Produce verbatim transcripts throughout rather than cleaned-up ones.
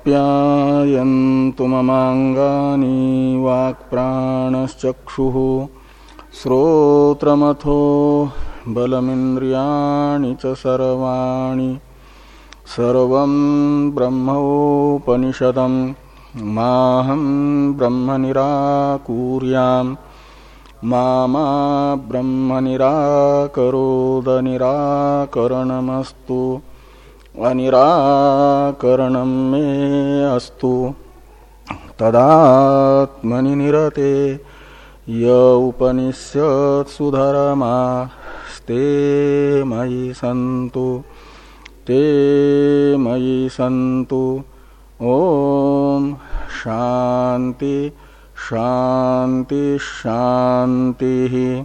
आप्यायन्तु ममाङ्गानि वाक्प्राणश्चक्षुः श्रोत्रमथो बलमिन्द्रियाणि च सर्वाणि सर्वं ब्रह्मोपनिषदं माहं ब्रह्म निराकुर्याम् मा मा ब्रह्म निराकरोद निराकरणमस्तु अनिराकरणं मे अस्तु तदात्मनि निरते य उपनिषत्सु धर्मास्ते मयि सन्तु ते मयि सन्तु। ओम शांति शांति शांति।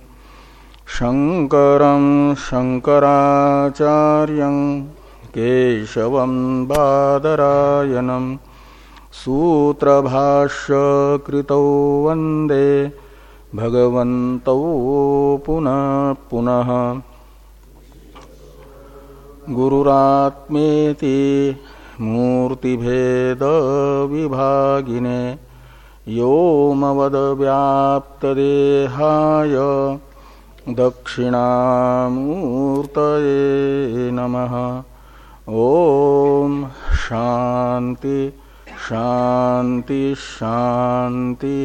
शंकरं शंकराचार्यं केशवं बादरायणं सूत्रभाष्य कृतौ वन्दे भगवन्तौ पुनः पुनः। गुरुरात्मेति मूर्तिभेद विभागिने व्योमवद्व्याप्तदेहाय दक्षिणामूर्तये नमः। ओम शांति शांति शांति।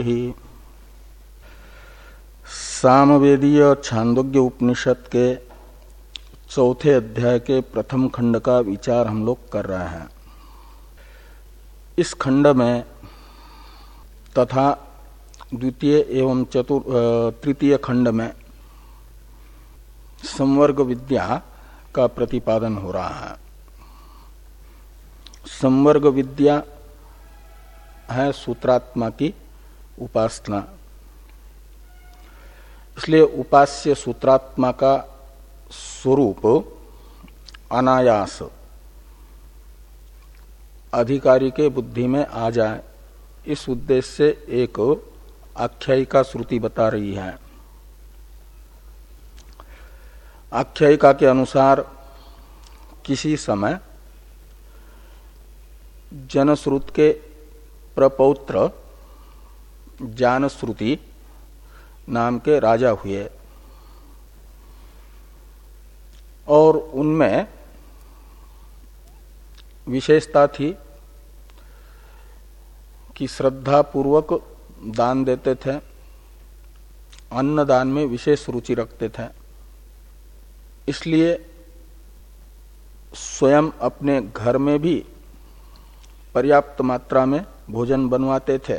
सामवेदीय छांदोग्य उपनिषद के चौथे अध्याय के प्रथम खंड का विचार हम लोग कर रहे हैं। इस खंड में तथा द्वितीय एवं चतुर् तृतीय खंड में संवर्ग विद्या का प्रतिपादन हो रहा है। संवर्ग विद्या है सूत्रात्मा की उपासना, इसलिए उपास्य सूत्रात्मा का स्वरूप अनायास अधिकारी के बुद्धि में आ जाए, इस उद्देश्य से एक आख्यायिका श्रुति बता रही है। आख्यायिका के अनुसार किसी समय जनश्रुत के प्रपौत्र जानश्रुति नाम के राजा हुए और उनमें विशेषता थी कि श्रद्धा पूर्वक दान देते थे, अन्न दान में विशेष रुचि रखते थे, इसलिए स्वयं अपने घर में भी पर्याप्त मात्रा में भोजन बनवाते थे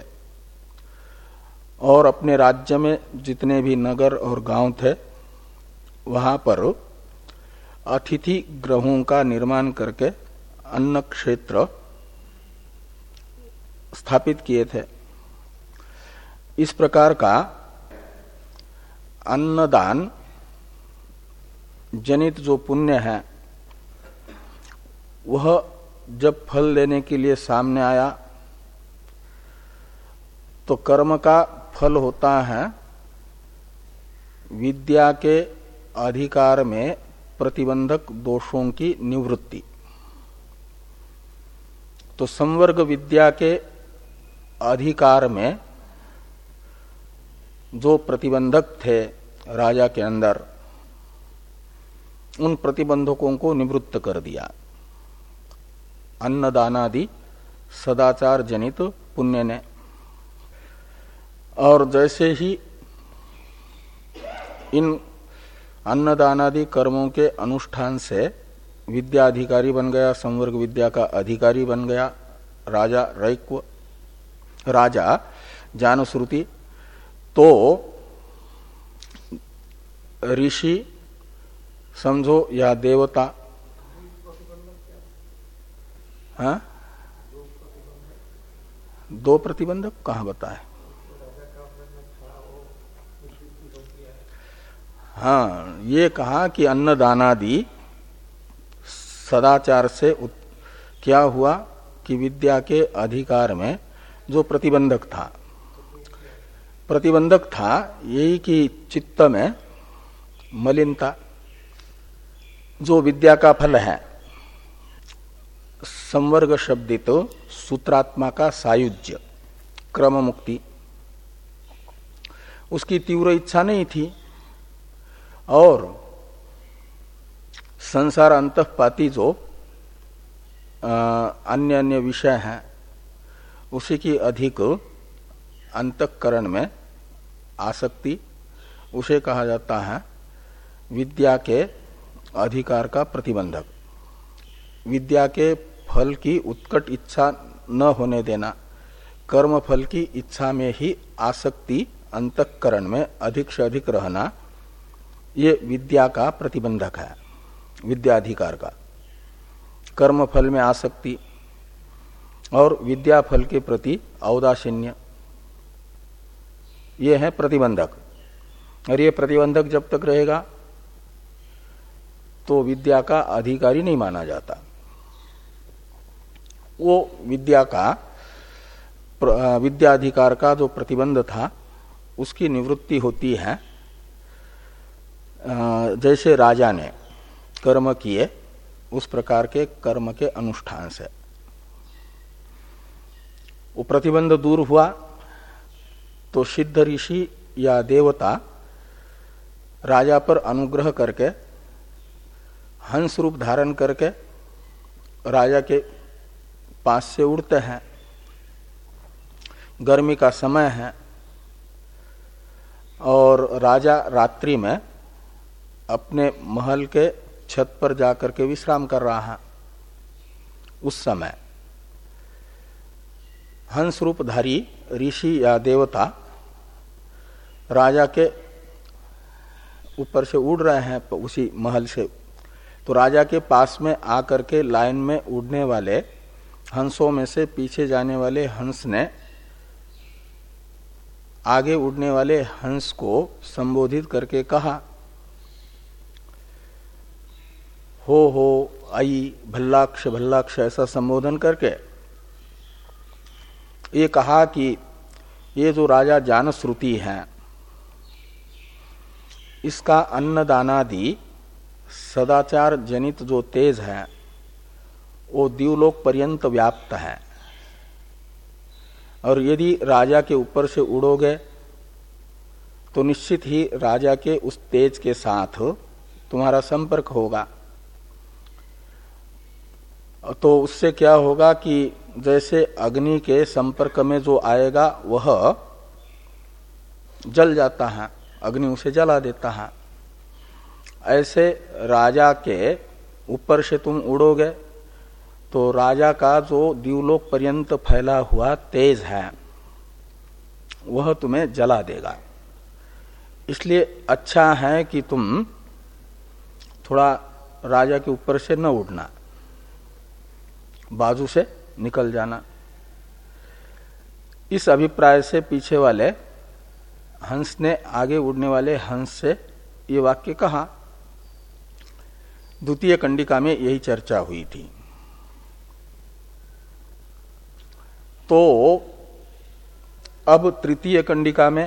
और अपने राज्य में जितने भी नगर और गांव थे वहां पर अतिथि गृहों का निर्माण करके अन्न क्षेत्र स्थापित किए थे। इस प्रकार का अन्नदान जनित जो पुण्य है वह जब फल देने के लिए सामने आया तो कर्म का फल होता है विद्या के अधिकार में प्रतिबंधक दोषों की निवृत्ति। तो संवर्ग विद्या के अधिकार में जो प्रतिबंधक थे राजा के अंदर, उन प्रतिबंधकों को निवृत्त कर दिया अन्नदानादि सदाचार जनित पुण्य ने। और जैसे ही इन अन्नदानादि कर्मों के अनुष्ठान से विद्या अधिकारी बन गया, संवर्ग विद्या का अधिकारी बन गया राजा रैक्व राजा जानश्रुति, तो ऋषि समझो या देवता, हाँ दो प्रतिबंधक कहाँ बताए? हाँ ये कहा कि अन्नदानादि सदाचार से उत, क्या हुआ कि विद्या के अधिकार में जो प्रतिबंधक था प्रतिबंधक था यही कि चित्त में मलिनता जो विद्या का फल है। संवर्ग शब्दित सूत्रात्मा का सायुज्य क्रम मुक्ति, उसकी तीव्र इच्छा नहीं थी और संसार अंतःपाती जो अन्य अन्य विषय हैं उसी की अधिक अंतःकरण में आसक्ति, उसे कहा जाता है विद्या के अधिकार का प्रतिबंधक। विद्या के फल की उत्कट इच्छा न होने देना, कर्म फल की इच्छा में ही आसक्ति अंतःकरण में अधिक से अधिक रहना, ये विद्या का प्रतिबंधक है, विद्याधिकार का। कर्म फल में आसक्ति और विद्या फल के प्रति औदासीन्य, ये है प्रतिबंधक। और ये प्रतिबंधक जब तक रहेगा तो विद्या का अधिकारी नहीं माना जाता। वो विद्या का विद्याधिकार का जो प्रतिबंध था उसकी निवृत्ति होती है जैसे राजा ने कर्म किए उस प्रकार के कर्म के अनुष्ठान से। वो प्रतिबंध दूर हुआ तो सिद्ध ऋषि या देवता राजा पर अनुग्रह करके हंस रूप धारण करके राजा के पास से उड़ते हैं। गर्मी का समय है और राजा रात्रि में अपने महल के छत पर जाकर के विश्राम कर रहा है। उस समय हंस रूपधारी ऋषि या देवता राजा के ऊपर से उड़ रहे हैं उसी महल से, तो राजा के पास में आकर के लाइन में उड़ने वाले हंसों में से पीछे जाने वाले हंस ने आगे उड़ने वाले हंस को संबोधित करके कहा, हो हो आई भल्लाक्ष भल्लाक्ष, ऐसा संबोधन करके ये कहा कि ये जो राजा जान श्रुति है इसका अन्नदानादि सदाचार जनित जो तेज है वो द्युलोक पर्यंत व्याप्त है, और यदि राजा के ऊपर से उड़ोगे तो निश्चित ही राजा के उस तेज के साथ तुम्हारा संपर्क होगा। तो उससे क्या होगा कि जैसे अग्नि के संपर्क में जो आएगा वह जल जाता है, अग्नि उसे जला देता है, ऐसे राजा के ऊपर से तुम उड़ोगे तो राजा का जो द्युलोक पर्यंत फैला हुआ तेज है वह तुम्हें जला देगा। इसलिए अच्छा है कि तुम थोड़ा राजा के ऊपर से न उड़ना, बाजू से निकल जाना। इस अभिप्राय से पीछे वाले हंस ने आगे उड़ने वाले हंस से ये वाक्य कहा। द्वितीय कंडिका में यही चर्चा हुई थी। तो अब तृतीय कंडिका में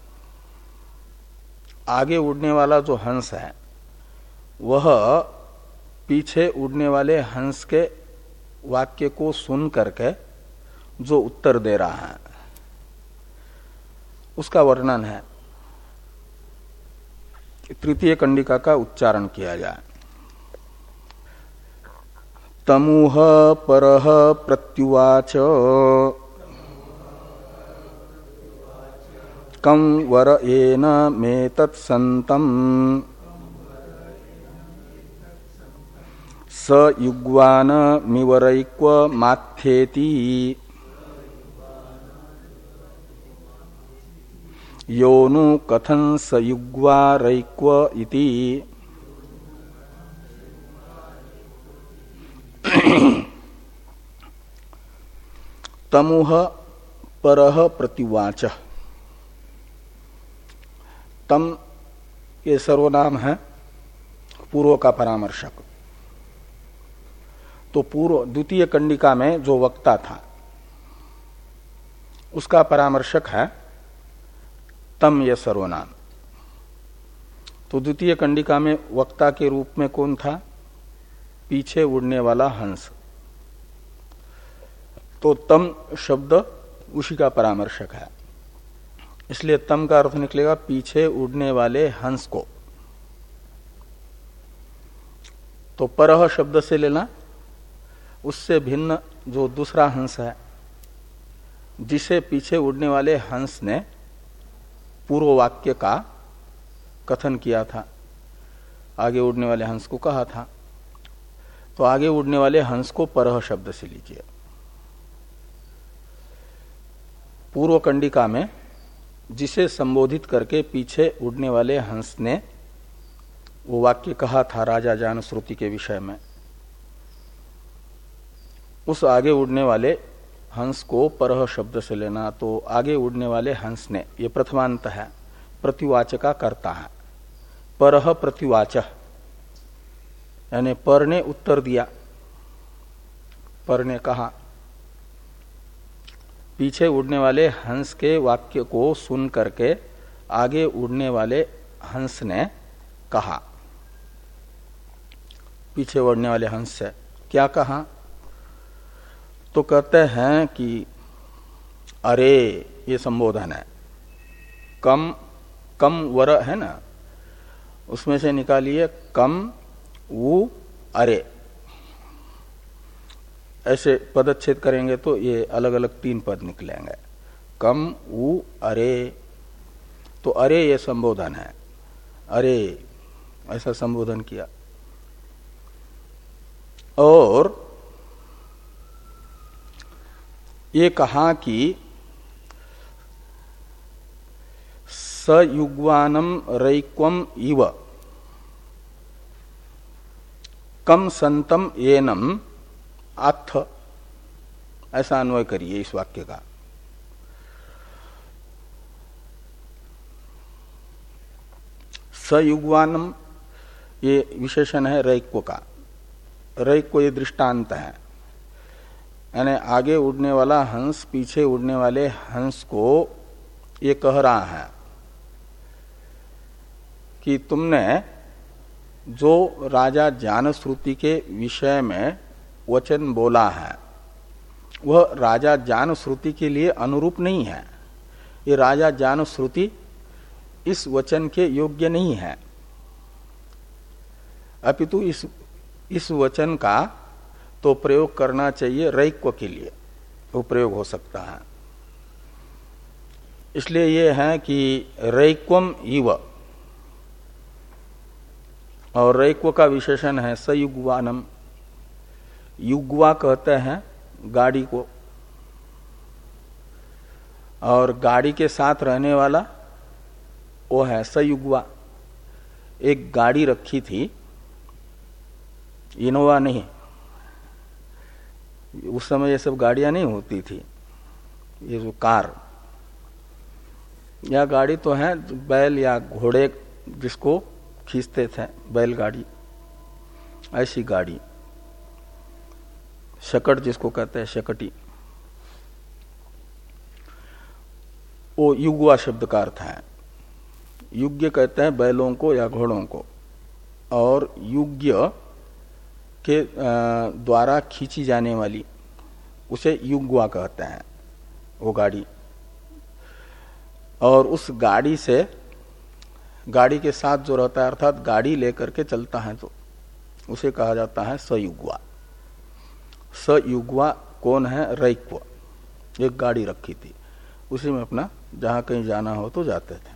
आगे उड़ने वाला जो हंस है वह पीछे उड़ने वाले हंस के वाक्य को सुन करके जो उत्तर दे रहा है उसका वर्णन है। तृतीय कंडिका का उच्चारण किया जाए। तमुह परह प्रत्युवाच कं वर येन मे तत्संतम् स युग्वान मिवरैक्व माथ्येति योनु कथं स युग्वारैक्व इति। तमुह परह प्रतिवाच, तम ये सर्वनाम है पूर्व का परामर्शक। तो पूर्व द्वितीय कंडिका में जो वक्ता था उसका परामर्शक है तम ये सर्वनाम। तो द्वितीय कंडिका में वक्ता के रूप में कौन था? पीछे उड़ने वाला हंस। तो तम शब्द उसी का परामर्शक है, इसलिए तम का अर्थ निकलेगा पीछे उड़ने वाले हंस को। तो परह शब्द से लेना उससे भिन्न जो दूसरा हंस है, जिसे पीछे उड़ने वाले हंस ने पूर्व वाक्य का कथन किया था, आगे उड़ने वाले हंस को कहा था, तो आगे उड़ने वाले हंस को परह शब्द से लीजिए। पूर्व कंडिका में जिसे संबोधित करके पीछे उड़ने वाले हंस ने वो वाक्य कहा था राजा जान श्रुति के विषय में, उस आगे उड़ने वाले हंस को परह शब्द से लेना। तो आगे उड़ने वाले हंस ने, ये प्रथमांत है, प्रतिवाचका करता है। परह प्रतिवाच यानी पर ने उत्तर दिया, पर ने कहा। पीछे उड़ने वाले हंस के वाक्य को सुन करके आगे उड़ने वाले हंस ने कहा। पीछे उड़ने वाले हंस से क्या कहा? तो कहते हैं कि अरे, ये संबोधन है। कम कम वर है ना, उसमें से निकालिए कम उ अरे, ऐसे पदच्छेद करेंगे तो ये अलग अलग तीन पद निकलेंगे। कम उ अरे, तो अरे ये संबोधन है। अरे ऐसा संबोधन किया। और ये कहा कि सयुग्वानम रैक्वम इव कम संतम येनम अथ, ऐसा अन्वय करिए इस वाक्य का। सयुग्वानम ये विशेषण है रैक्व का। रैक्व ये दृष्टांत है, यानी आगे उड़ने वाला हंस पीछे उड़ने वाले हंस को ये कह रहा है कि तुमने जो राजा जानश्रुति के विषय में वचन बोला है वह राजा जानश्रुति के लिए अनुरूप नहीं है। ये राजा जानश्रुति इस वचन के योग्य नहीं है, अपितु इस इस वचन का तो प्रयोग करना चाहिए रैक्व के लिए, वो प्रयोग हो सकता है। इसलिए ये है कि रैक्वम इव, और रैक्व का विशेषण है सयुग्वानम। युग्वा कहते हैं गाड़ी को, और गाड़ी के साथ रहने वाला वो है सयुग्वा। एक गाड़ी रखी थी, इनोवा नहीं, उस समय ये सब गाड़ियां नहीं होती थी, ये जो कार या गाड़ी तो है बैल या घोड़े जिसको खींचते थे, बैलगाड़ी, ऐसी गाड़ी, शकट जिसको कहते हैं, शकटी, वो युग्वा शब्द का अर्थ है। युग्य कहते हैं बैलों को या घोड़ों को, और युग्य के द्वारा खींची जाने वाली उसे युग्वा कहते हैं, वो गाड़ी। और उस गाड़ी से, गाड़ी के साथ जो रहता है, अर्थात गाड़ी लेकर के चलता है, तो उसे कहा जाता है सयुग्वा। सयुग्वा कौन है? रैक्व। एक गाड़ी रखी थी, उसी में अपना जहां कहीं जाना हो तो जाते थे।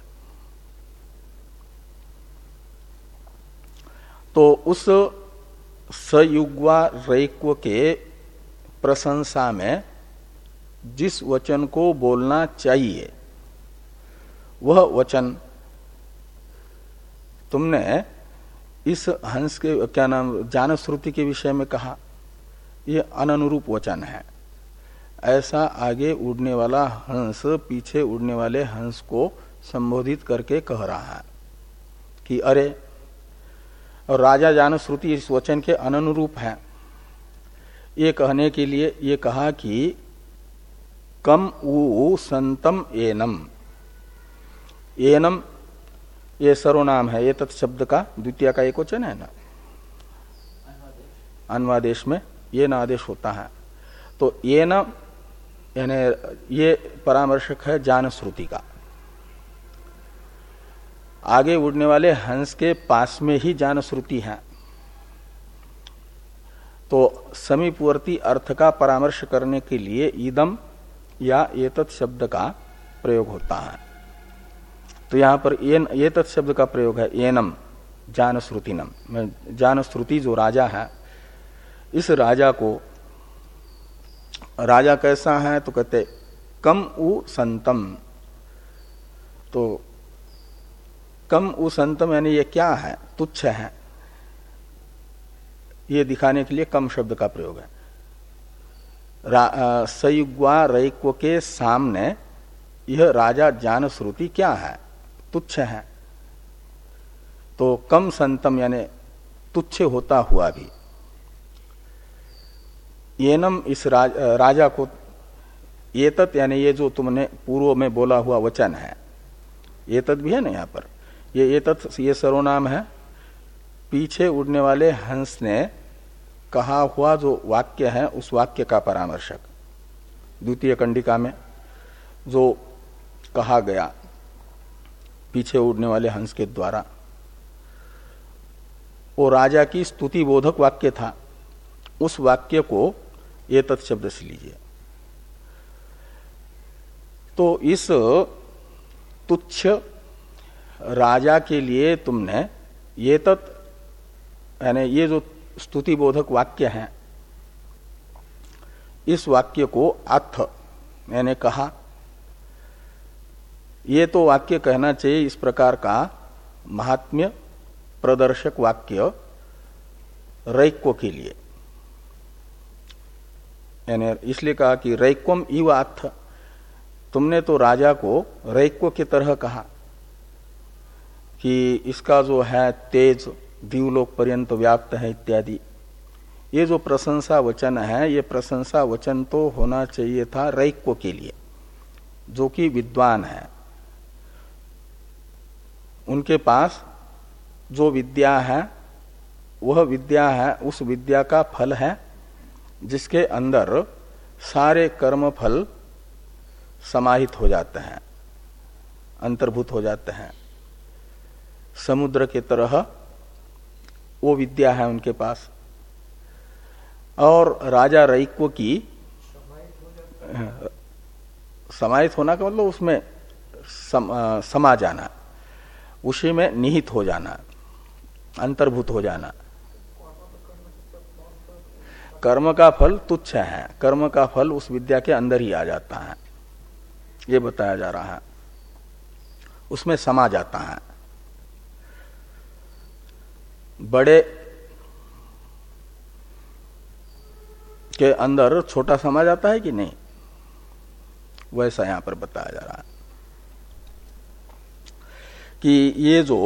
तो उस सयुग्वा रैक्व के प्रशंसा में जिस वचन को बोलना चाहिए वह वचन तुमने इस हंस के क्या नाम जानश्रुति के विषय में कहा, यह अननुरूप वचन है। ऐसा आगे उड़ने वाला हंस पीछे उड़ने वाले हंस को संबोधित करके कह रहा है कि अरे, और राजा जानश्रुति इस वचन के अननुरूप है। ये कहने के लिए ये कहा कि कम उ संतम एनम। एनम ये सर्वनाम है, ये तत्शब्द का द्वितीय का एक वचन है ना, अन्वादेश में ये न आदेश होता है। तो ये न यानी ये परामर्शक है ज्ञान श्रुति का। आगे उड़ने वाले हंस के पास में ही ज्ञान श्रुति है, तो समीपवर्ती अर्थ का परामर्श करने के लिए इदम या एतत् शब्द का प्रयोग होता है। तो यहां पर एन एतत् शब्द का प्रयोग है एनम ज्ञान श्रुतिनम। ज्ञान श्रुति जो राजा है, इस राजा को, राजा कैसा है तो कहते कम उ संतम। तो कम उ संतम यानी ये क्या है, तुच्छ है, ये दिखाने के लिए कम शब्द का प्रयोग है। सयुग्वा रैक्व के सामने यह राजा ज्ञान श्रुति क्या है, तुच्छ है। तो कम संतम यानी तुच्छ होता हुआ भी, येनम इस राज, राजा को, एतत् यानी ये जो तुमने पूर्व में बोला हुआ वचन है, एतत् भी है ना यहाँ पर, ये एतत् ये सर्वनाम है। पीछे उड़ने वाले हंस ने कहा हुआ जो वाक्य है उस वाक्य का परामर्शक, द्वितीय कंडिका में जो कहा गया पीछे उड़ने वाले हंस के द्वारा, वो राजा की स्तुति बोधक वाक्य था। उस वाक्य को एतत् शब्द से लीजिए। तो इस तुच्छ राजा के लिए तुमने एतत् यानी ये जो स्तुति बोधक वाक्य है, इस वाक्य को अथ मैंने कहा, ये तो वाक्य कहना चाहिए इस प्रकार का महात्म्य प्रदर्शक वाक्य रैक्व के लिए, यानी इसलिए कहा कि रैक्वम इव अथ, तुमने तो राजा को रैक्व की तरह कहा कि इसका जो है तेज दीवलोक पर्यंत व्याप्त है इत्यादि। ये जो प्रशंसा वचन है, ये प्रशंसा वचन तो होना चाहिए था रैक्व के लिए, जो कि विद्वान है। उनके पास जो विद्या है वह विद्या है, उस विद्या का फल है जिसके अंदर सारे कर्म फल समाहित हो जाते हैं, अंतर्भूत हो जाते हैं। समुद्र के तरह वो विद्या है उनके पास। और राजा रैक्व की समाहित होना का मतलब उसमें सम, समा जाना, उसी में निहित हो जाना, अंतर्भूत हो जाना। कर्म का फल तुच्छ है, कर्म का फल उस विद्या के अंदर ही आ जाता है, ये बताया जा रहा है, उसमें समा जाता है। बड़े के अंदर छोटा समा जाता है कि नहीं, वैसा यहां पर बताया जा रहा है कि ये जो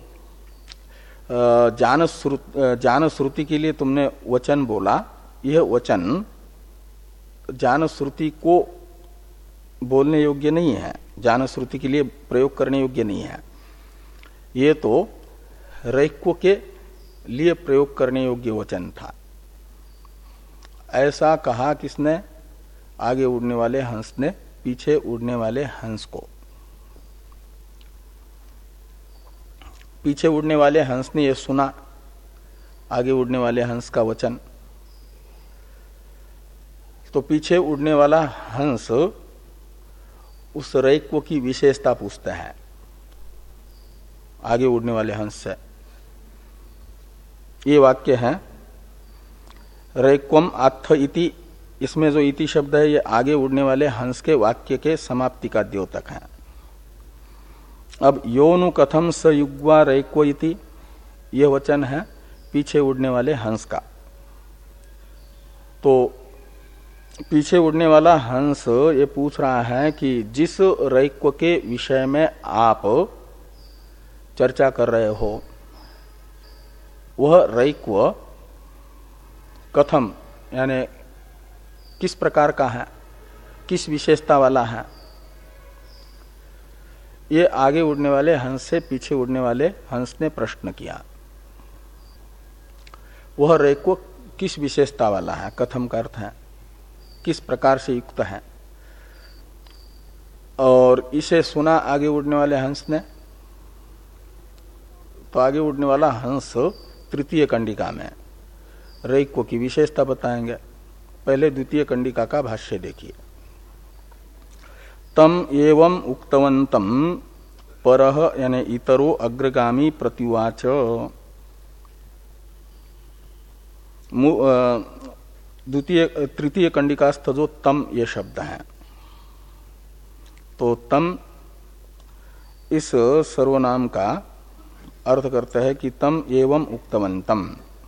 ज्ञान श्रुति ज्ञान श्रुति के लिए तुमने वचन बोला, यह वचन ज्ञान श्रुति को बोलने योग्य नहीं है, ज्ञान श्रुति के लिए प्रयोग करने योग्य नहीं है। ये तो रैक्व के लिए प्रयोग करने योग्य वचन था। ऐसा कहा किसने, आगे उड़ने वाले हंस ने पीछे उड़ने वाले हंस को। पीछे उड़ने वाले हंस ने यह सुना आगे उड़ने वाले हंस का वचन, तो पीछे उड़ने वाला हंस उस रैक्व की विशेषता पूछता है आगे उड़ने वाले हंस से। ये वाक्य है रैक्वम अथ इति, इसमें जो इति शब्द है ये आगे उड़ने वाले हंस के वाक्य के समाप्ति का द्योतक है। अब योनु कथम स युग्वा रैक्व इति, यह वचन है पीछे उड़ने वाले हंस का। तो पीछे उड़ने वाला हंस ये पूछ रहा है कि जिस रैक्व के विषय में आप चर्चा कर रहे हो, वह रैक्व कथम यानी किस प्रकार का है, किस विशेषता वाला है। ये आगे उड़ने वाले हंस से पीछे उड़ने वाले हंस ने प्रश्न किया, वह रैक्व किस विशेषता वाला है, कथम का अर्थ है किस प्रकार से युक्त है। और इसे सुना आगे उड़ने वाले हंस ने, तो आगे उड़ने वाला हंस तृतीय कंडिका में रैक्व की विशेषता बताएंगे। पहले द्वितीय कंडिका का भाष्य देखिए। तम एवं उक्तवंतम परह यानी इतरो अग्रगामी प्रतिवाच। द्वितीय तृतीय कंडिकास्थ जो तम ये शब्द है, तो तम इस सर्वनाम का अर्थ करता है कि तम एवं उक्तवंतम,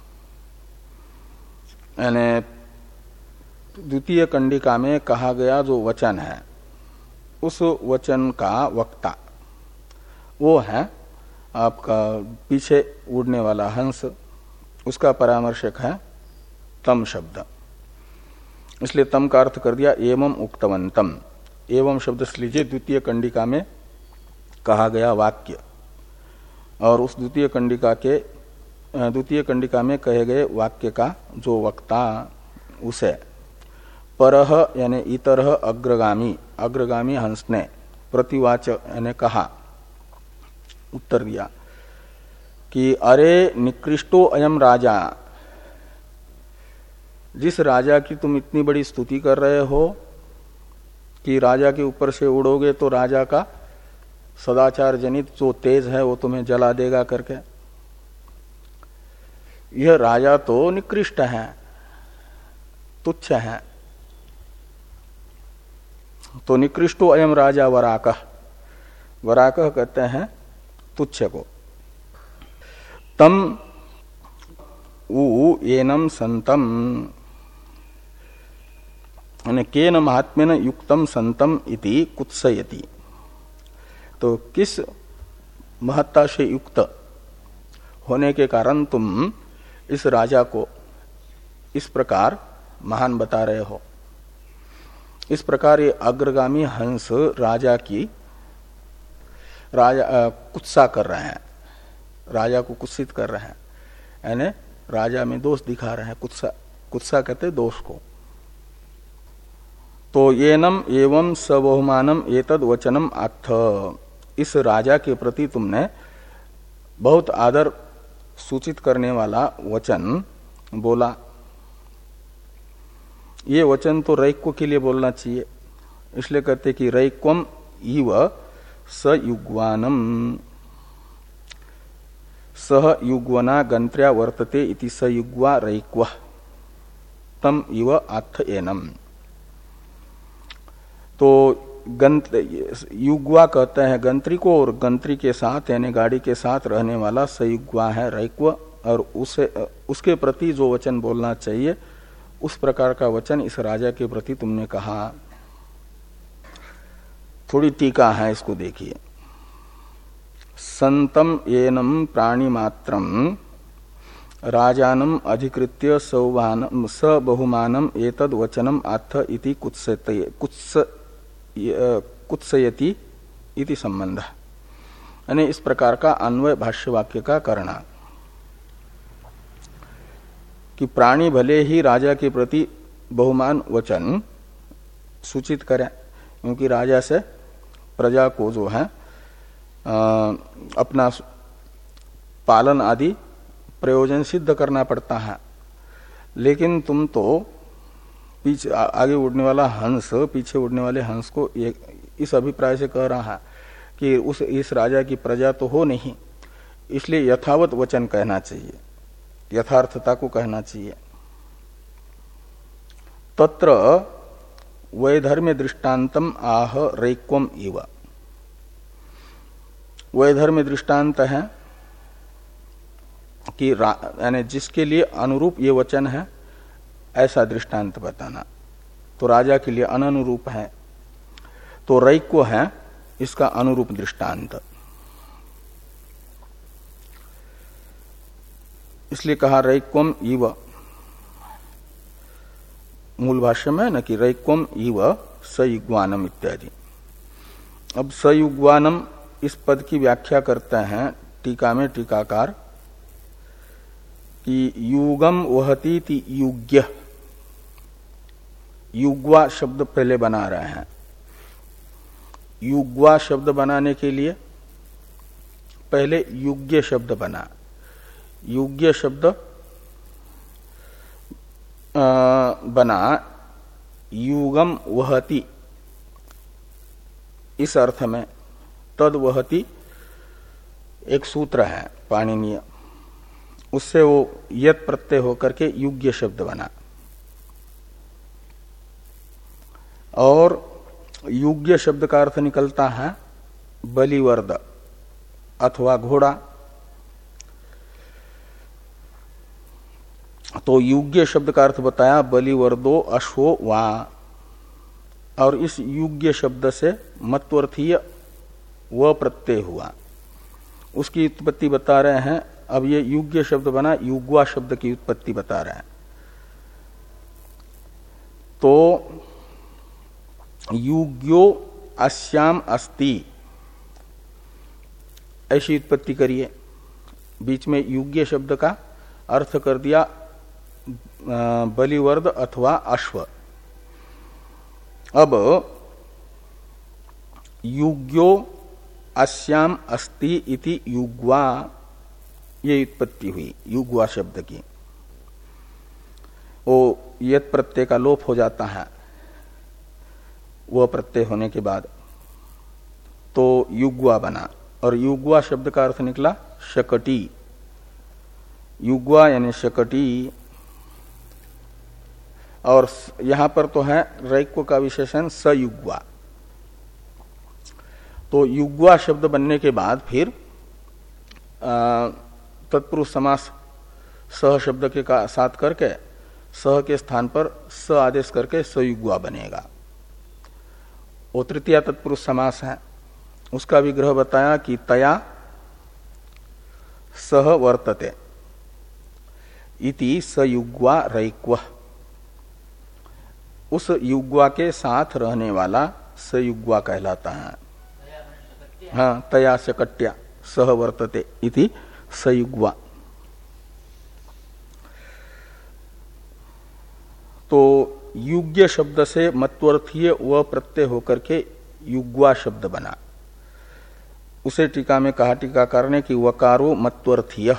यानी द्वितीय कंडिका में कहा गया जो वचन है उस वचन का वक्ता वो है आपका पीछे उड़ने वाला हंस, उसका परामर्शक है तम शब्द। इसलिए तम का अर्थ कर दिया एवं उक्तवंतम। एवं शब्द से लीजिए द्वितीय कंडिका में कहा गया वाक्य, और उस द्वितीय कंडिका के द्वितीय कंडिका में कहे गए वाक्य का जो वक्ता उसे परह यानी इतरह अग्रगामी अग्रगामी हंस ने प्रतिवाच यानी कहा, उत्तर दिया कि अरे निकृष्टो अयम राजा, जिस राजा की तुम इतनी बड़ी स्तुति कर रहे हो कि राजा के ऊपर से उड़ोगे तो राजा का सदाचार जनित जो तेज है वो तुम्हें जला देगा करके, यह राजा तो निकृष्ट है, तुच्छ है। तो निकृष्टो अयम राजा वराकः, वराकः कहते हैं तुच्छ को। तम उ एनम संतम केन महात्म्यन युक्तम संतम इति कुत्सयति, तो किस महत्ता से युक्त होने के कारण तुम इस राजा को इस प्रकार महान बता रहे हो। इस प्रकार ये अग्रगामी हंस राजा की राजा कुत्सा कर रहे हैं, राजा को कुत्सित कर रहे हैं, यानी राजा में दोष दिखा रहे हैं। कुत्सा कुत्सा कहते दोष को। तो येनम एवं सबहुमानम एतद वचनम आत्थ, इस राजा के प्रति तुमने बहुत आदर सूचित करने वाला वचन बोला। ये वचन तो रैक्व के लिए बोलना चाहिए, इसलिए कहते कि रैक्वम इव सयुग्वानम सह युग्वना गंत्र्या वर्तते इति सयुग्वा रैक्व तम इव आत्थ एनम। तो गंत युग्वा कहते हैं गंत्री को, और गंत्री के साथ यानी गाड़ी के साथ रहने वाला सयुग्वा है रैक्व, और उसे उसके प्रति जो वचन बोलना चाहिए उस प्रकार का वचन इस राजा के प्रति तुमने कहा। थोड़ी टीका है, इसको देखिए। संतम एनम प्राणी मात्रम राजानम अधिकृत्य सौवानम स बहुमानम एतद वचनम आत्थ इति कुत्सते कुत्स कुत्सयति इति संबंध, यानी इस प्रकार का अन्वय भाष्य वाक्य का करना कि प्राणी भले ही राजा के प्रति बहुमान वचन सूचित करें, क्योंकि राजा से प्रजा को जो है आ, अपना पालन आदि प्रयोजन सिद्ध करना पड़ता है। लेकिन तुम तो पीछे आगे उड़ने वाला हंस पीछे उड़ने वाले हंस को ये, इस अभिप्राय से कह रहा है कि उस इस राजा की प्रजा तो हो नहीं, इसलिए यथावत वचन कहना चाहिए, यथार्थता को कहना चाहिए। तत्र वैधर्म्य दृष्टान्तम आह रैक्वम इव, वैधर्म्य दृष्टांत है कि यानी जिसके लिए अनुरूप ये वचन है ऐसा दृष्टांत बताना। तो राजा के लिए अननुरूप है, तो रैक्व है इसका अनुरूप दृष्टांत। इसलिए कहा रैक्वम इव, मूल भाष्य में न कि रैक्वम इव सयुग्वानम इत्यादि। अब सयुग्वानम इस पद की व्याख्या करते हैं टीका में टीकाकार कि युगम वहती ति युग्य, युग्वा शब्द पहले बना रहे हैं। युग्वा शब्द बनाने के लिए पहले युग्य शब्द बना। युग्य शब्द आ, बना युगम वहति, इस अर्थ में तद वहति एक सूत्र है पाणिनीय, उससे वो यत प्रत्यय होकर के युग्य शब्द बना। और युग्य शब्द का अर्थ निकलता है बलिवर्द अथवा घोड़ा। तो युग्य शब्द का अर्थ बताया बलिवर्दो अश्वो वा, और इस युग्य शब्द से मत्वर्थीय व प्रत्यय हुआ, उसकी उत्पत्ति बता रहे हैं। अब ये युग्य शब्द बना, युग्वा शब्द की उत्पत्ति बता रहे हैं। तो युग्यो अस्याम अस्ति, ऐसी उत्पत्ति करिए। बीच में युग्य शब्द का अर्थ कर दिया बलिवर्द अथवा अश्व। अब युग्यो अस्याम अस्ति इति युग्वा, ये उत्पत्ति हुई युग्वा शब्द की। वो यत प्रत्यय का लोप हो जाता है वह प्रत्यय होने के बाद, तो युग्वा बना। और युग्वा शब्द का अर्थ निकला शकटी। युग्वा यानी शकटी। और यहां पर तो है रैक्व का विशेषण सयुग्वा। तो युग्वा शब्द बनने के बाद फिर तत्पुरुष समास सह शब्द के का साथ करके सह के स्थान पर स आदेश करके सयुग्वा बनेगा। वो तृतीय तत्पुरुष समास है। उसका विग्रह बताया कि तया सह वर्तते इति सयुग्वा रैक्व। उस युग्वा के साथ रहने वाला सयुग्वा कहलाता है। हाँ, तया शकट्या सह वर्तते इति सयुग्वा। तो युग्य शब्द से मत्वर्थीय व प्रत्यय होकर के युग्वा शब्द बना। उसे टीका में कहा टीकाकार ने कि वकारो मत्वर्थीय।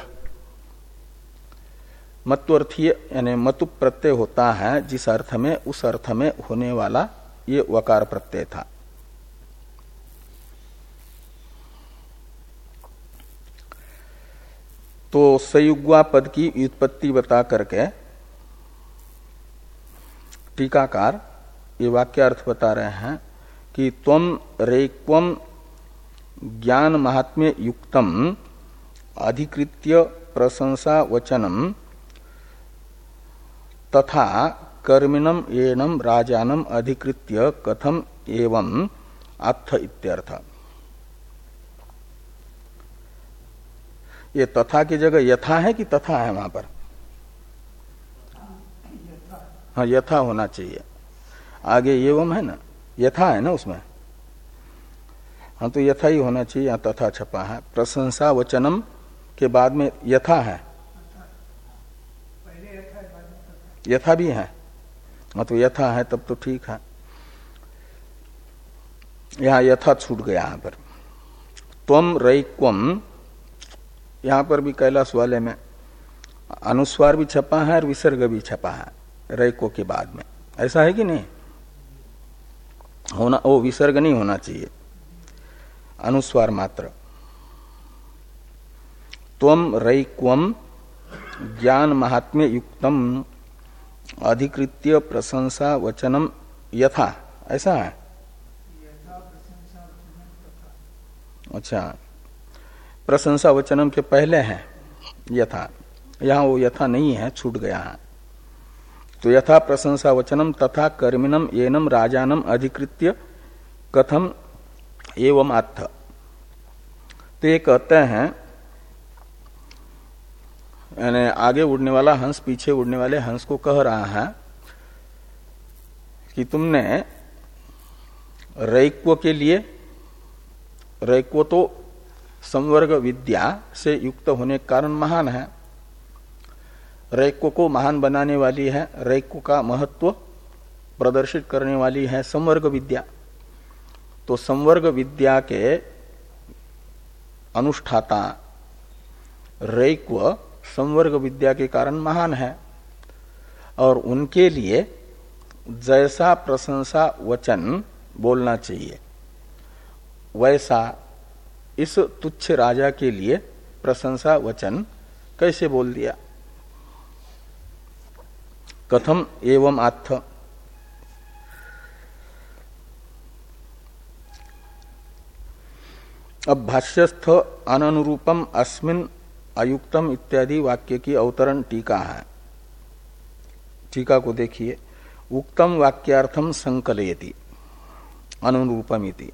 मत्वर्थीय यानी मतु प्रत्यय होता है जिस अर्थ में, उस अर्थ में होने वाला ये वकार प्रत्यय था। तो सयुग्वा पद की व्युत्पत्ति बता करके टीकाकार ये वाक्यार्थ बता रहे हैं कि त्वम रेक्वम ज्ञान महात्म्य युक्तम अधिकृत्य प्रशंसा वचनम तथा कर्मिणम येनम राजानम अधिकृत्य कथम एवं अथ इत्यर्थ। ये तथा की जगह यथा है कि तथा है वहां पर? हाँ, यथा होना चाहिए। आगे एवं है ना, यथा है ना उसमें। हाँ, तो यथा ही होना चाहिए। यहाँ तथा छपा है। प्रशंसा वचनम के बाद में यथा है। यथा भी है। हाँ, तो यथा है तब तो ठीक है। यहाँ यथा छूट गया। यहाँ पर त्वम रैक्वम, यहाँ पर भी कैलाश वाले में अनुस्वार भी छपा है और विसर्ग भी छपा है रैको के बाद में। ऐसा है कि नहीं? होना, वो विसर्ग नहीं होना चाहिए, अनुस्वार मात्र। त्वम रैक्वम ज्ञान महात्म्य युक्तम अधिकृत्य प्रशंसा वचनम यथा, ऐसा है। अच्छा, प्रशंसा वचनम के पहले है यथा। यहां वो यथा नहीं है, छूट गया है। तो यथा प्रशंसा वचनम तथा कर्मिणम येनम राजानम अधिकृत्य कथम एवं अथ। तो ये कहते हैं, यानी आगे उड़ने वाला हंस पीछे उड़ने वाले हंस को कह रहा है कि तुमने रैक्व के लिए, रैक्व तो संवर्ग विद्या से युक्त होने के कारण महान है। रैक्व को महान बनाने वाली है, रैक्व का महत्व प्रदर्शित करने वाली है संवर्ग विद्या। तो संवर्ग विद्या के अनुष्ठाता रैक्व संवर्ग विद्या के कारण महान है, और उनके लिए जैसा प्रशंसा वचन बोलना चाहिए वैसा इस तुच्छ राजा के लिए प्रशंसा वचन कैसे बोल दिया। कथम एवं आत्थ, अब भाष्यस्थ अननुरूपम अस्मिन अयुक्तम इत्यादि वाक्य की अवतरण टीका है। टीका को देखिए, उक्तम वाक्यार्थम संकलयति अनुरूपमिति।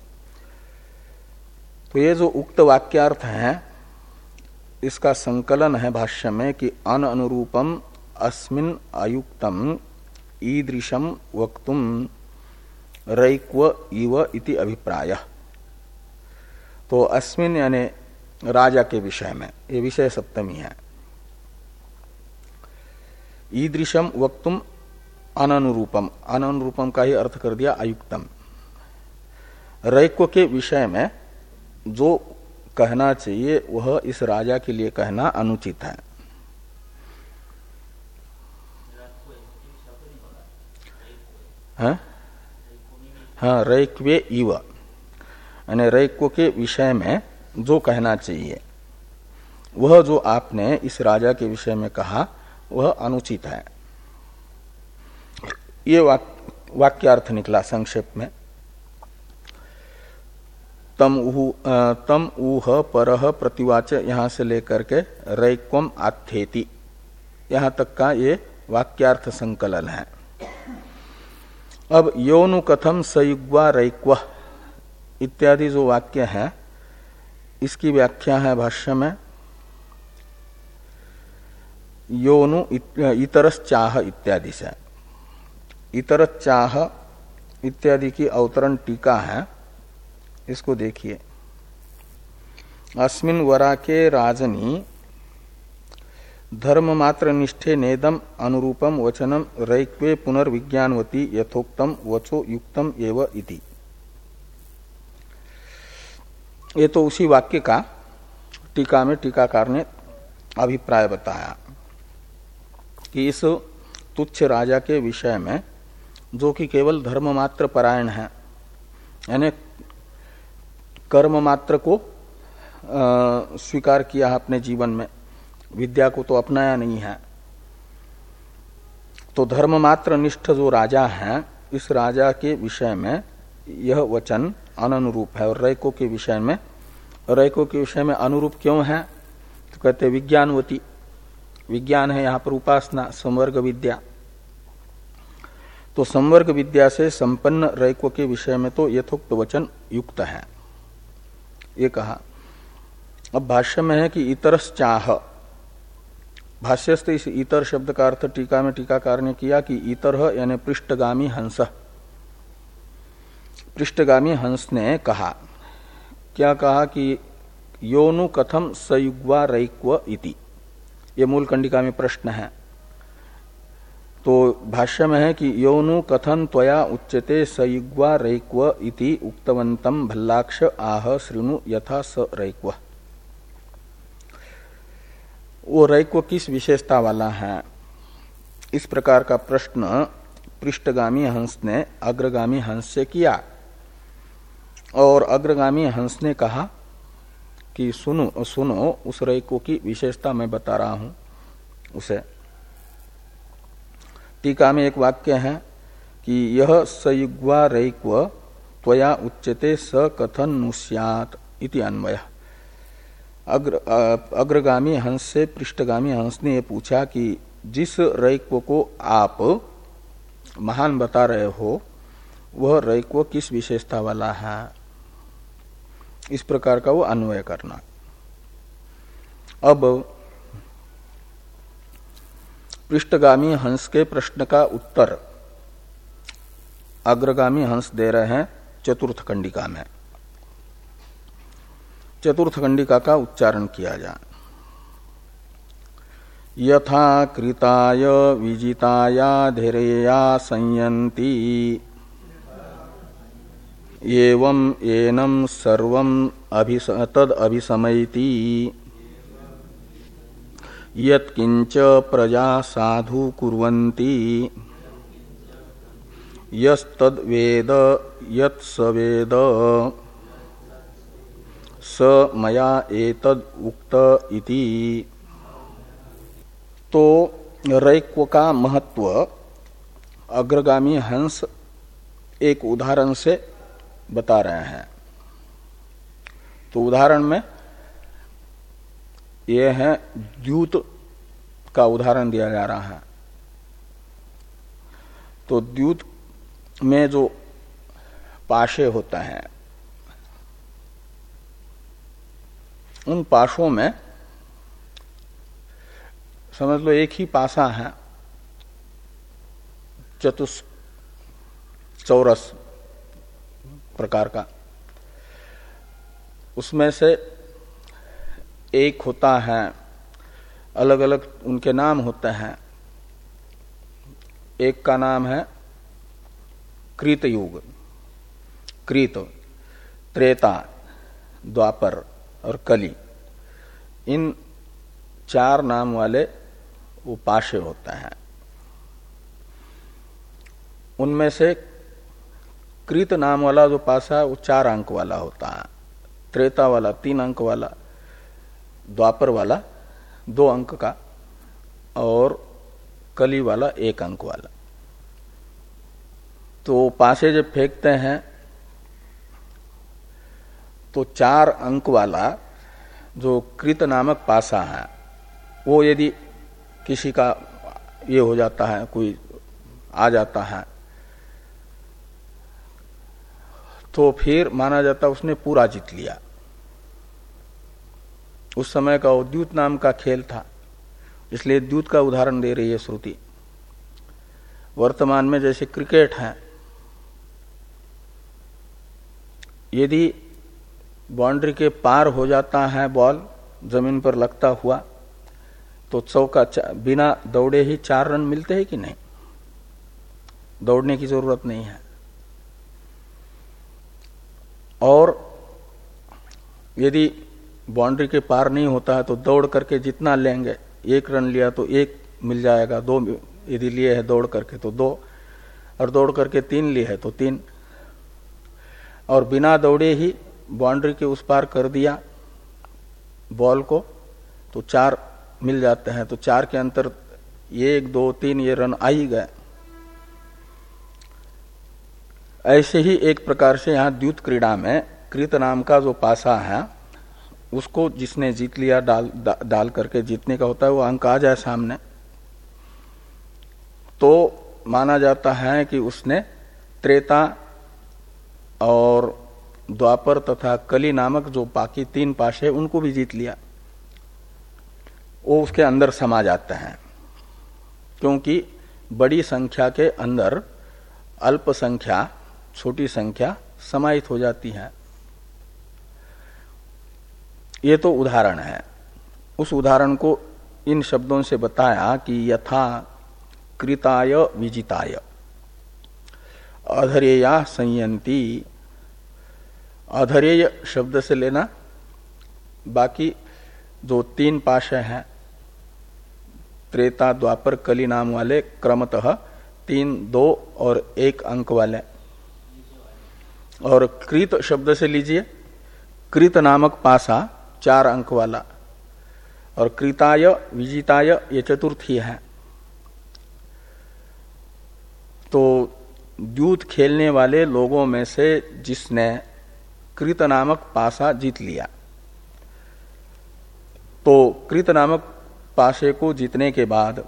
तो ये जो उक्त वाक्यार्थ है इसका संकलन है भाष्य में कि अन अनुरूपम अस्मिन अयुक्तम ईदृशम वक्तुम रैक्व इव इति अभिप्राय। तो अस्मिन यानी राजा के विषय में, ये विषय सप्तमी है। ईदृशम वक्तुम अननुरूपम, अननुरूपम का ही अर्थ कर दिया अयुक्तम। रैक्व के विषय में जो कहना चाहिए वह इस राजा के लिए कहना अनुचित है। हाँ, हाँ रैक्वे इव यानी रैक्व के विषय में जो कहना चाहिए वह जो आपने इस राजा के विषय में कहा वह अनुचित है। ये वाक, वाक्यार्थ निकला संक्षेप में। तम उह तम ऊह परह प्रतिवाच यहां से लेकर के रैक्वम आथेति यहां तक का ये वाक्यार्थ संकलन है। अब योनु कथम सयुग्वा रैक्व इत्यादि जो वाक्य है इसकी व्याख्या है भाष्य में, योनु इतरश्चाह इत्यादि से। इतरश्चाह इत्यादि की अवतरण टीका है, इसको देखिए। अस्मिन वरा के राजनी धर्म मात्र निष्ठे नेदम अनुरूपम वचनम रैक्वे पुनर्विज्ञानवती यथोक्तम वचो युक्तम एव इति। ये तो उसी वाक्य का टीका में टीकाकार ने अभिप्राय बताया कि इस तुच्छ राजा के विषय में जो कि केवल धर्म मात्र परायण है, यानी कर्म मात्र को आ, स्वीकार किया है अपने जीवन में, विद्या को तो अपनाया नहीं है, तो धर्म मात्र निष्ठ जो राजा है इस राजा के विषय में यह वचन अननुरूप है। और रैको के विषय में, रैको के विषय में अनुरूप क्यों है तो कहते विज्ञानवती, विज्ञान है यहाँ पर उपासना, संवर्ग विद्या। तो संवर्ग विद्या से संपन्न रैको के विषय में तो यथोक्त वचन युक्त है, ये कहा। अब भाष्य में है कि इतरश्चाह, भाष्यस्थ इस इतर शब्द का अर्थ टीका में टीकाकार ने किया कि इतर यानी पृष्ठगामी हंस, पृष्ठगामी हंस ने कहा, क्या कहा कि योनु कथम सयुग्वा रैक्व इति, ये मूल कंडिका में प्रश्न है। तो भाष्य में है कि योनु कथन त्वया उच्यते सयुग्वा रैक्व इति उक्तवंतम भल्लाक्ष आह श्रृणु यथा स रैक्व। वो रैक्व किस विशेषता वाला है, इस प्रकार का प्रश्न पृष्ठगामी हंस ने अग्रगामी हंस से किया। और अग्रगामी हंस ने कहा कि सुनो सुनो उस रैक्व की विशेषता मैं बता रहा हूं उसे। टीका में एक वाक्य है कि यह सयुग्वा रैक्व त्वया उच्यते स कथन नुस्यात् इति अन्वय। अग्र अग्रगामी हंस से पृष्ठगामी हंस ने यह पूछा कि जिस रैक्व को आप महान बता रहे हो वह रैक्व किस विशेषता वाला है, इस प्रकार का वो अन्वय करना। अब पृष्ठगामी हंस के प्रश्न का उत्तर अग्रगामी हंस दे रहे हैं चतुर्थ कंडिका में। चतुर्थ कंडिका का उच्चारण किया जाए। यथा कृताय विजिताया धैर्या संयंती एवं एनं सर्वं अभिस तद अभिसमयति यत्किंच प्रजा साधु कुर्वन्ति यस्तद वेद यत्सवेद स मया एतद उक्त इति। तो रैक्व का महत्व अग्रगामी हंस एक उदाहरण से बता रहे हैं। तो उदाहरण में यह है द्यूत का उदाहरण दिया जा रहा है। तो द्यूत में जो पाशे होता है उन पाशों में समझ लो एक ही पासा है चतुष चौरस प्रकार का। उसमें से एक होता है, अलग अलग उनके नाम होते हैं। एक का नाम है कृत युग, कृत, त्रेता, द्वापर और कली। इन चार नाम वाले वो पाशे होते हैं। उनमें से कृत नाम वाला जो पासा है वो चार अंक वाला होता है, त्रेता वाला तीन अंक वाला, द्वापर वाला दो अंक का और कली वाला एक अंक वाला। तो पासे जब फेंकते हैं तो चार अंक वाला जो कृत नामक पासा है वो यदि किसी का ये हो जाता है, कोई आ जाता है, तो फिर माना जाता उसने पूरा जीत लिया। उस समय का वो द्यूत नाम का खेल था, इसलिए द्यूत का उदाहरण दे रही है श्रुति। वर्तमान में जैसे क्रिकेट है, यदि बाउंड्री के पार हो जाता है बॉल जमीन पर लगता हुआ तो चौका, बिना दौड़े ही चार रन मिलते हैं कि नहीं? दौड़ने की जरूरत नहीं है। और यदि बाउंड्री के पार नहीं होता है तो दौड़ करके जितना लेंगे, एक रन लिया तो एक मिल जाएगा, दो यदि लिए है दौड़ करके तो दो, और दौड़ करके तीन लिए है तो तीन, और बिना दौड़े ही बाउंड्री के उस पार कर दिया बॉल को तो चार मिल जाते हैं। तो चार के अंतर एक दो तीन ये रन आ ही गए। ऐसे ही एक प्रकार से यहाँ द्यूत क्रीड़ा में कृत नाम का जो पासा है उसको जिसने जीत लिया, डाल डा, डाल करके जीतने का होता है, वो अंक आ जाए सामने तो माना जाता है कि उसने त्रेता और द्वापर तथा कली नामक जो बाकी तीन पाशे उनको भी जीत लिया। वो उसके अंदर समा जाते हैं, क्योंकि बड़ी संख्या के अंदर अल्प संख्या, छोटी संख्या समाहित हो जाती है। ये तो उदाहरण है। उस उदाहरण को इन शब्दों से बताया कि यथा कृताय विजिताय अधरेया संयंती। अधरेय शब्द से लेना बाकी जो तीन पाशे हैं त्रेता द्वापर कली नाम वाले, क्रमतः तीन, दो और एक अंक वाले। और कृत शब्द से लीजिए कृत नामक पासा चार अंक वाला, और कृताय विजिताय ये चतुर्थी है। तो द्यूत खेलने वाले लोगों में से जिसने कृत नामक पासा जीत लिया, तो कृत नामक पासे को जीतने के बाद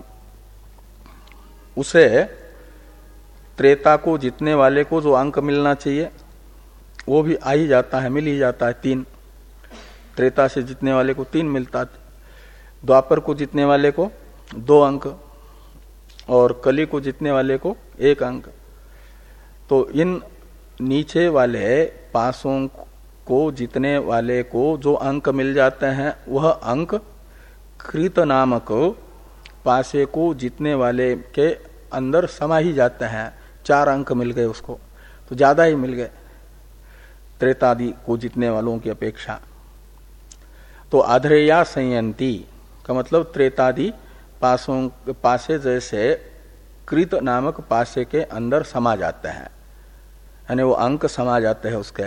उसे त्रेता को जीतने वाले को जो अंक मिलना चाहिए वो भी आ ही जाता है, मिल ही जाता है। तीन, त्रेता से जीतने वाले को तीन मिलता है, द्वापर को जीतने वाले को दो अंक और कली को जीतने वाले को एक अंक। तो इन नीचे वाले पासों को जीतने वाले को जो अंक मिल जाते हैं वह अंक कृत नामक पासे को जीतने वाले के अंदर समा ही जाते हैं। चार अंक मिल गए उसको, तो ज्यादा ही मिल गए। त्रेतादि को जीतने वालों की अपेक्षा। तो आधरेया संयंती का मतलब त्रेतादि पासों पासे जैसे कृत नामक पासे के अंदर समा जाते हैं, यानी वो अंक समा जाते हैं उसके,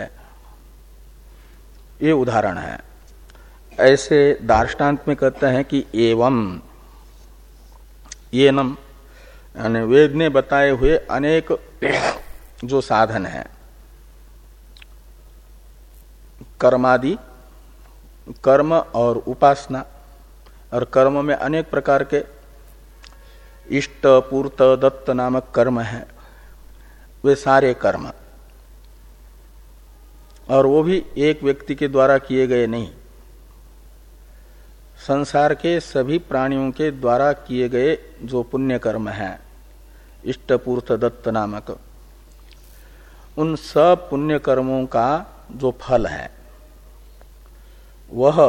ये उदाहरण है। ऐसे दार्ष्टान्त में कहते हैं कि एवं येनम, यानी वेद ने बताए हुए अनेक जो साधन हैं, कर्मादि, कर्म और उपासना, और कर्म में अनेक प्रकार के इष्ट पूर्त दत्त नामक कर्म हैं, वे सारे कर्म, और वो भी एक व्यक्ति के द्वारा किए गए नहीं, संसार के सभी प्राणियों के द्वारा किए गए जो पुण्य कर्म हैं इष्ट पूर्त दत्त नामक, उन सब पुण्य कर्मों का जो फल है वह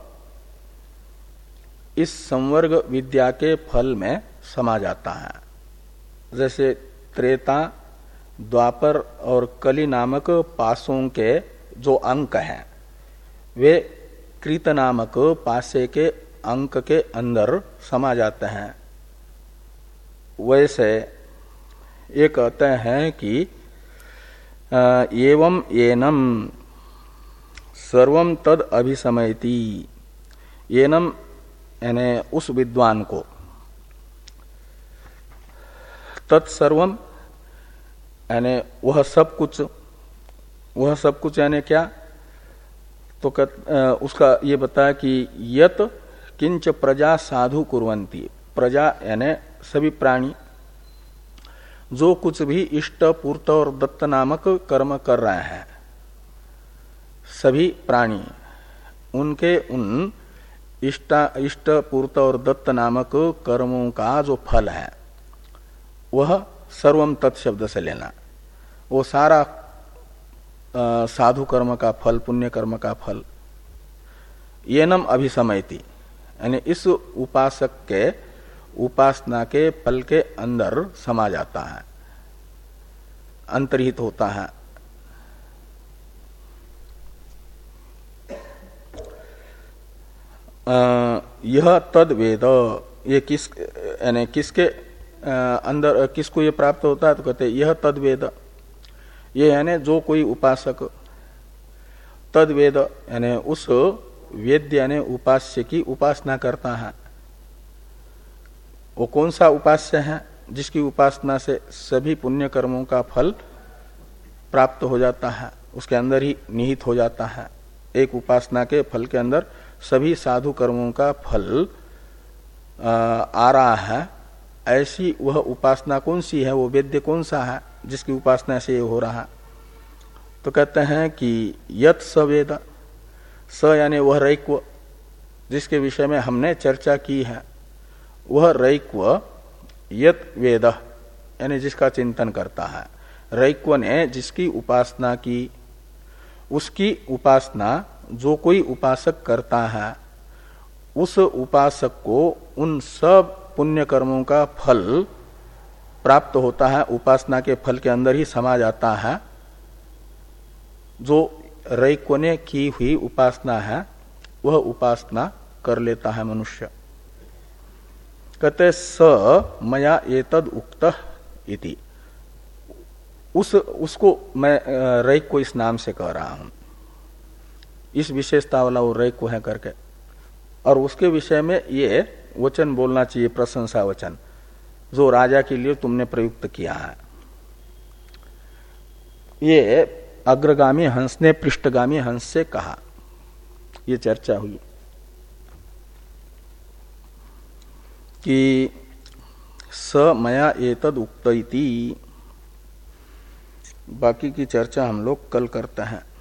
इस संवर्ग विद्या के फल में समा जाता है। जैसे त्रेता, द्वापर और कली नामक पासों के जो अंक हैं वे कृत नामक पासे के अंक के अंदर समा जाते हैं, वैसे ये कहते हैं कि एवं येनम सर्वम तद अभिसमयति, येनम यानी उस विद्वान को, तत्सर्वम यानी वह सब कुछ, वह सब कुछ यानी क्या, तो उसका ये बताया कि यत किंच प्रजा साधु कुर्वन्ति, प्रजा यानी सभी प्राणी जो कुछ भी इष्ट पूर्त और दत्त नामक कर्म कर रहे हैं, सभी प्राणी उनके उन इष्ट इष्ट पूर्त और दत्त नामक कर्मों का जो फल है वह सर्वम तत्शब्द से लेना, वो सारा आ, साधु कर्म का फल, पुण्य कर्म का फल, येनम अभिसमयति यानी इस उपासक के उपासना के फल के अंदर समा जाता है, अंतर्हित होता है। आ, यह तद वेद, ये किस यानी किसके आ, अंदर किसको ये प्राप्त होता है, तो कहते यह तद वेद, ये यानी जो कोई उपासक तद वेद यानी उस वेद्य यानी उपास्य की उपासना करता है। वो कौन सा उपास्य है, जिसकी उपासना से सभी पुण्य कर्मों का फल प्राप्त हो जाता है, उसके अंदर ही निहित हो जाता है। एक उपासना के फल के अंदर सभी साधु कर्मों का फल आ, आ रहा है, ऐसी वह उपासना कौन सी है, वो वेद्य कौन सा है जिसकी उपासना से ये हो रहा है। तो कहते हैं कि यत स वेद, स यानी वह रैक्व जिसके विषय में हमने चर्चा की है, वह रैक्व यत वेद यानी जिसका चिंतन करता है, रैक्व ने जिसकी उपासना की, उसकी उपासना जो कोई उपासक करता है, उस उपासक को उन सब पुण्य कर्मों का फल प्राप्त होता है, उपासना के फल के अंदर ही समा जाता है। जो रैक्व ने की हुई उपासना है वह उपासना कर लेता है मनुष्य। कहते स मया एतद उक्त इति, उस उसको मैं रैक्व इस नाम से कह रहा हूं, इस विशेषता वाला वो रैक्व है करके, और उसके विषय में ये वचन बोलना चाहिए, प्रशंसा वचन जो राजा के लिए तुमने प्रयुक्त किया है। ये अग्रगामी हंस ने पृष्ठगामी हंस से कहा, ये चर्चा हुई कि स मया एतद उक्त इति। बाकी की चर्चा हम लोग कल करते हैं।